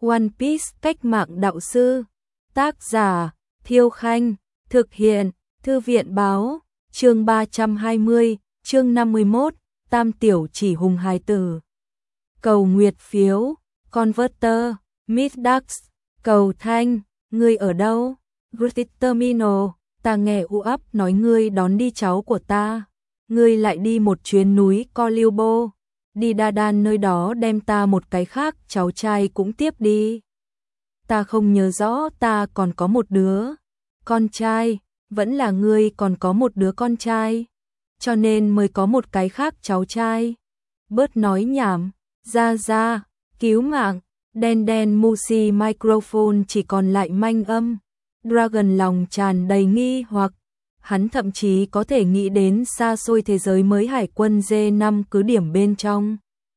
One Piece cách mạng đạo sư. Tác giả Thiêu Khanh. Thực hiện Thư viện Báo. Chương 320, chương 51, Tam tiểu chỉ hùng hài tử. Cầu nguyệt phiếu, Converter, Middax, cầu thanh, ngươi ở đâu? Gritty Terminal, ta nghe u ấp nói ngươi đón đi cháu của ta. Ngươi lại đi một chuyến núi Colibo. Đi Đa Đan nơi đó đem ta một cái khác cháu trai cũng tiếp đi. Ta không nhớ rõ ta còn có một đứa con trai, vẫn là ngươi còn có một đứa con trai, cho nên mới có một cái khác cháu trai. Bớt nói nhảm, ra, cứu mạng. Đen Musi microphone chỉ còn lại manh âm. Dragon lòng tràn đầy nghi hoặc, hắn thậm chí có thể nghĩ đến xa xôi thế giới mới hải quân D5 cứ điểm bên trong.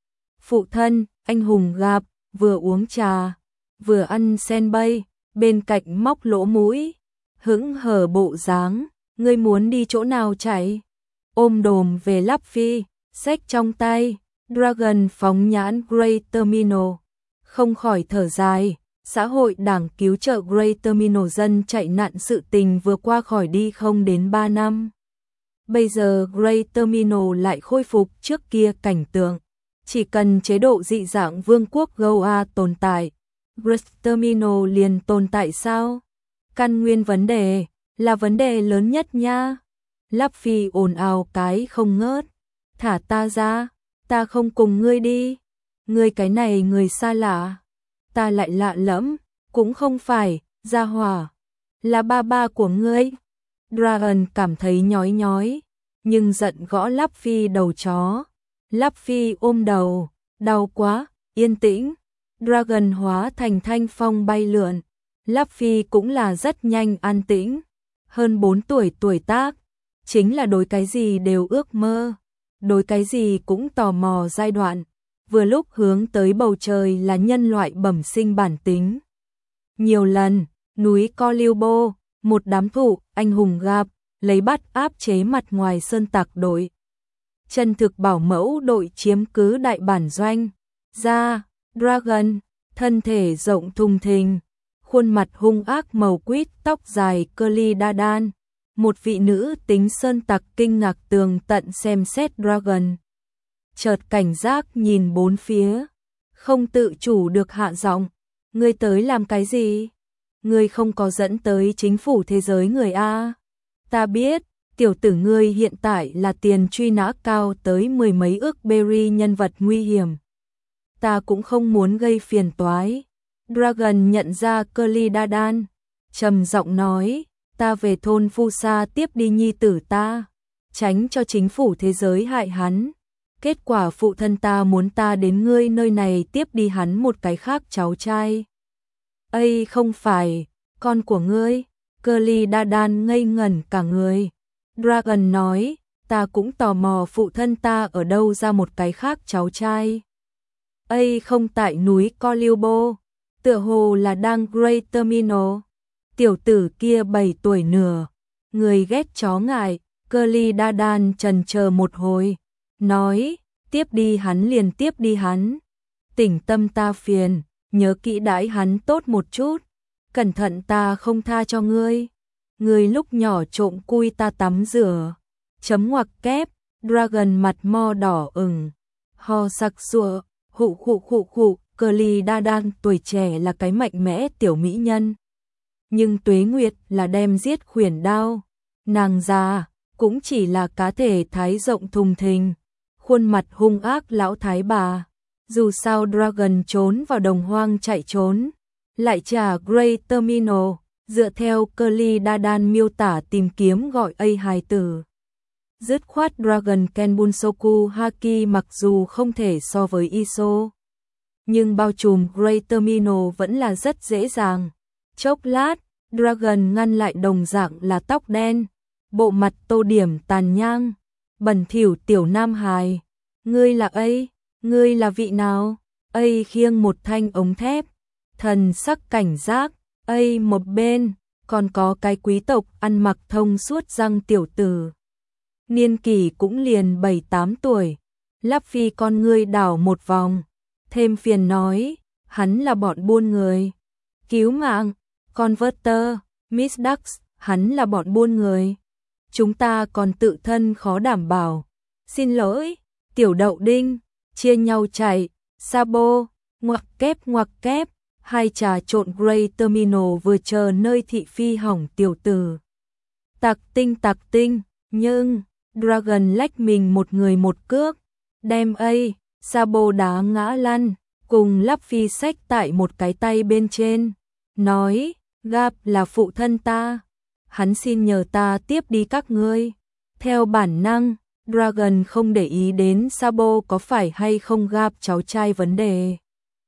Phụ thân, anh hùng gặp, vừa uống trà, vừa ăn senbei, bên cạnh móc lỗ mũi, hững hờ bộ dáng, ngươi muốn đi chỗ nào chạy? Ôm đồm về Luffy, xách trong tay, Dragon phóng nhãn Great Terminal, không khỏi thở dài. Xã hội đảng cứu trợ Great Terminal dân chạy nạn sự tình vừa qua khỏi đi không đến 3 năm. Bây giờ Great Terminal lại khôi phục trước kia cảnh tượng. Chỉ cần chế độ dị dạng vương quốc Goa tồn tại, Great Terminal liền tồn tại sao? Căn nguyên vấn đề là vấn đề lớn nhất nha. Luffy ồn ào cái không ngớt. Thả ta ra, ta không cùng ngươi đi. Ngươi cái này người xa lạ. Ta lại lạ lẫm, cũng không phải, gia hỏa, là ba của ngươi. Dragon cảm thấy nhói, nhưng giận gõ Luffy đầu chó. Luffy ôm đầu, đau quá, yên tĩnh. Dragon hóa thành thanh phong bay lượn. Luffy cũng là rất nhanh an tĩnh. Hơn 4 tuổi tác, chính là đối cái gì đều ước mơ, đối cái gì cũng tò mò giai đoạn. Vừa lúc hướng tới bầu trời là nhân loại bẩm sinh bản tính. Nhiều lần, núi Colibo, một đám thụ, anh hùng gặp, lấy bắt áp chế mặt ngoài sơn tặc đội. Chân thực bảo mẫu đội chiếm cứ đại bản doanh. Ra, Dragon, thân thể rộng thùng thình, khuôn mặt hung ác màu quýt, tóc dài curly đa đan. Một vị nữ tính sơn tặc kinh ngạc tường tận xem xét Dragon. Chợt cảnh giác nhìn bốn phía, không tự chủ được hạ giọng, ngươi tới làm cái gì? Ngươi không có dẫn tới chính phủ thế giới người A. Ta biết, tiểu tử ngươi hiện tại là tiền truy nã cao tới 10 mấy ức berry nhân vật nguy hiểm. Ta cũng không muốn gây phiền toái. Dragon nhận ra Curly Đa Đan, trầm giọng nói, ta về thôn Fusa tiếp đi nhi tử ta, tránh cho chính phủ thế giới hại hắn. Kết quả phụ thân ta muốn ta đến ngươi nơi này tiếp đi hắn một cái khác cháu trai. Ây không phải, con của ngươi. Curly Đa Đan ngây ngẩn cả người. Dragon nói, ta cũng tò mò phụ thân ta ở đâu ra một cái khác cháu trai. Ây không tại núi Colibo, tựa hồ là đang Great Terminal. Tiểu tử kia 7 tuổi nửa, người ghét chó ngại. Curly Đa Đan chần chờ một hồi, nói, tiếp đi hắn liền tiếp đi hắn. Tỉnh tâm ta phiền, nhớ kỹ đãi hắn tốt một chút. Cẩn thận ta không tha cho ngươi. Ngươi lúc nhỏ trộm cui ta tắm rửa. Chấm ngoặc kép, Dragon mặt mo đỏ ửng, ho sặc sụa, hụ. Curly Đa Đan tuổi trẻ là cái mạnh mẽ tiểu mỹ nhân. Nhưng Tuế Nguyệt là đem giết khuyển đao. Nàng già, cũng chỉ là cá thể thái rộng thùng thình, khuôn mặt hung ác lão thái bà. Dù sao Dragon trốn vào đồng hoang chạy trốn, lại trả Great Terminal, dựa theo Curly Đa Đan miêu tả tìm kiếm gọi hài tử. Dứt khoát Dragon Kenbunsoku Haki mặc dù không thể so với ISO, nhưng bao trùm Great Terminal vẫn là rất dễ dàng. Chốc lát, Dragon ngăn lại đồng dạng là tóc đen, bộ mặt tô điểm tàn nhang, bẩn thỉu tiểu nam hài. Ngươi là ngươi là vị nào? Khiêng một thanh ống thép, thần sắc cảnh giác. Một bên, còn có cái quý tộc ăn mặc thông suốt răng tiểu tử. Niên kỷ cũng liền 7-8 tuổi. Luffy con ngươi đảo một vòng, thêm phiền nói, hắn là bọn buôn người. Cứu mạng, Converter, Miss Ducks, hắn là bọn buôn người. Chúng ta còn tự thân khó đảm bảo. Xin lỗi, tiểu đậu đinh, chia nhau chạy, Sabo, ngoặc kép, hai trà trộn Grey Terminal vừa chờ nơi thị phi hỏng tiểu tử. Tặc tinh, nhưng, Dragon lách mình một người một cước, đem Sabo đá ngã lăn, cùng lắp phi sách tại một cái tay bên trên, nói, Gap là phụ thân ta, hắn xin nhờ ta tiếp đi các ngươi. Theo bản năng, Dragon không để ý đến Sabo có phải hay không Gap cháu trai vấn đề.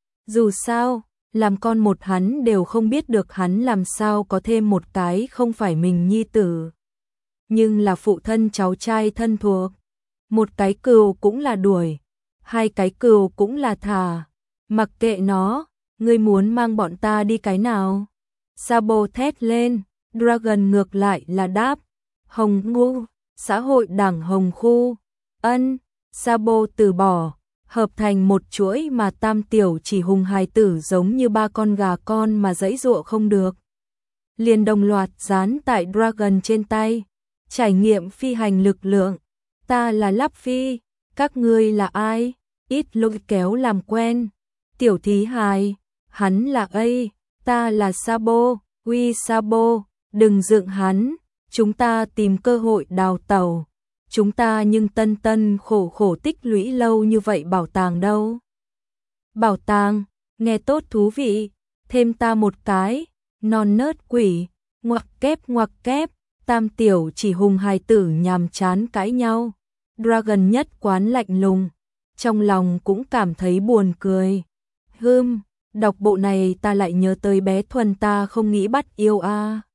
Dù sao, làm con một hắn đều không biết được hắn làm sao có thêm một cái không phải mình nhi tử. Nhưng là phụ thân cháu trai thân thuộc. Một cái cừu cũng là đuổi, hai cái cừu cũng là thả. Mặc kệ nó, ngươi muốn mang bọn ta đi cái nào? Sabo thét lên, Dragon ngược lại là đáp. Hồng Ngu, xã hội đảng Hồng Khu. Ân, Sabo từ bỏ, hợp thành một chuỗi mà Tam Tiểu Chỉ Hùng hài tử giống như ba con gà con mà giãy giụa không được. Liền đồng loạt dán tại Dragon trên tay. Trải nghiệm phi hành lực lượng. Ta là Lắp Phi, các ngươi là ai? Ít lôi kéo làm quen. Tiểu thí hài, hắn là ta là Sabo, Sabo, đừng dựng hắn, chúng ta tìm cơ hội đào tẩu. Chúng ta nhưng tân khổ tích lũy lâu như vậy bảo tàng đâu? Bảo tàng, nghe tốt thú vị, thêm ta một cái, non nớt quỷ, ngoặc kép, Tam Tiểu Chỉ Hùng hài tử nhàm chán cãi nhau. Dragon nhất quán lạnh lùng, trong lòng cũng cảm thấy buồn cười. Đọc bộ này ta lại nhớ tới bé Thuần ta không nghĩ bắt yêu a.